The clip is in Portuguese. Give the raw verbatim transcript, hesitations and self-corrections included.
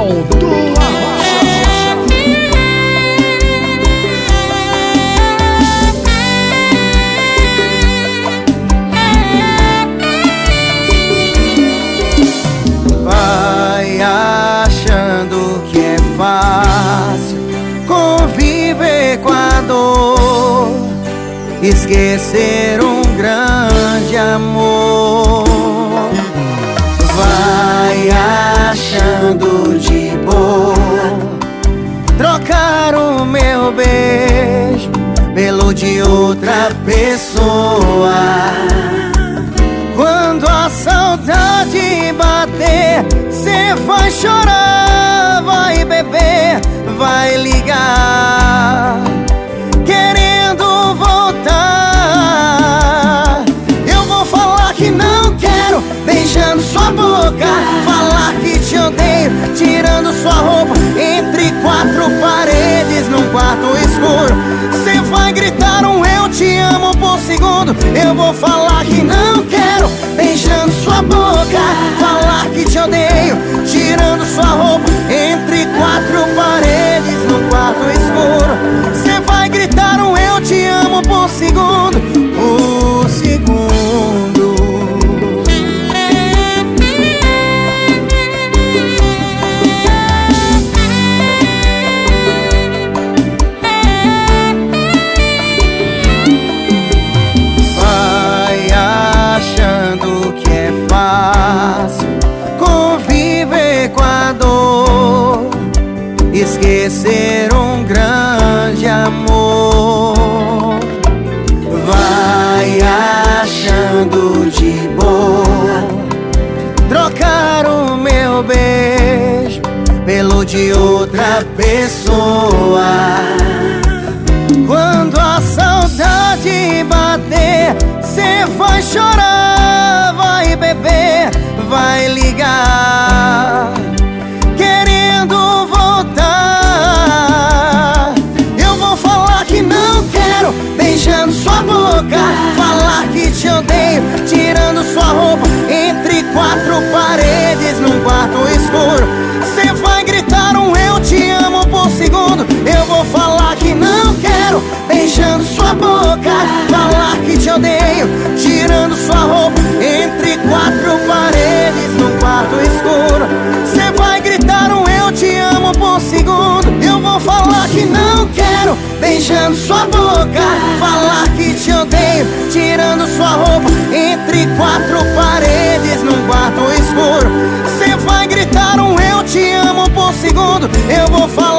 Oficial do Arrocha. Vai achando que é fácil conviver com a dor, esquecer um grande amor. Vai achando de boa trocar o meu beijo pelo de outra pessoa. Quando a saudade bater, cê vai chorar, vai beber, vai ligar, querendo voltar. Eu vou falar que não quero, beijando sua boca, falar que te odeio, tirando sua roupa entre quatro paredes num quarto escuro. Cê vai gritar um eu te amo por segundo. Eu vou falar que não quero, beijando sua boca, falar que te odeio, tirando sua roupa entre quatro paredes num quarto escuro. Cê vai gritar um eu te amo por segundo, por segundo. Vai achando que é fácil conviver com a dor, esquecer um grande amor. Vai achando de boa trocar o meu beijo pelo de outra pessoa. Quando a saudade bater, cê vai chorar, vai beber, vai ligar, querendo voltar. Eu vou falar que não quero, beijando sua boca, falar que te odeio, tirando sua roupa entre quatro paredes num quarto escuro. Cê vai gritar um eu te amo por segundo. Eu vou falar que não quero, beijando sua boca, falar que te odeio, tirando sua roupa entre quatro paredes num quarto escuro. Cê vai gritar um eu te amo por segundo. Eu vou falar que não quero, beijando sua boca, falar que te odeio, tirando sua roupa entre quatro paredes num quarto escuro. Cê vai gritar um eu te amo por segundo. Eu vou falar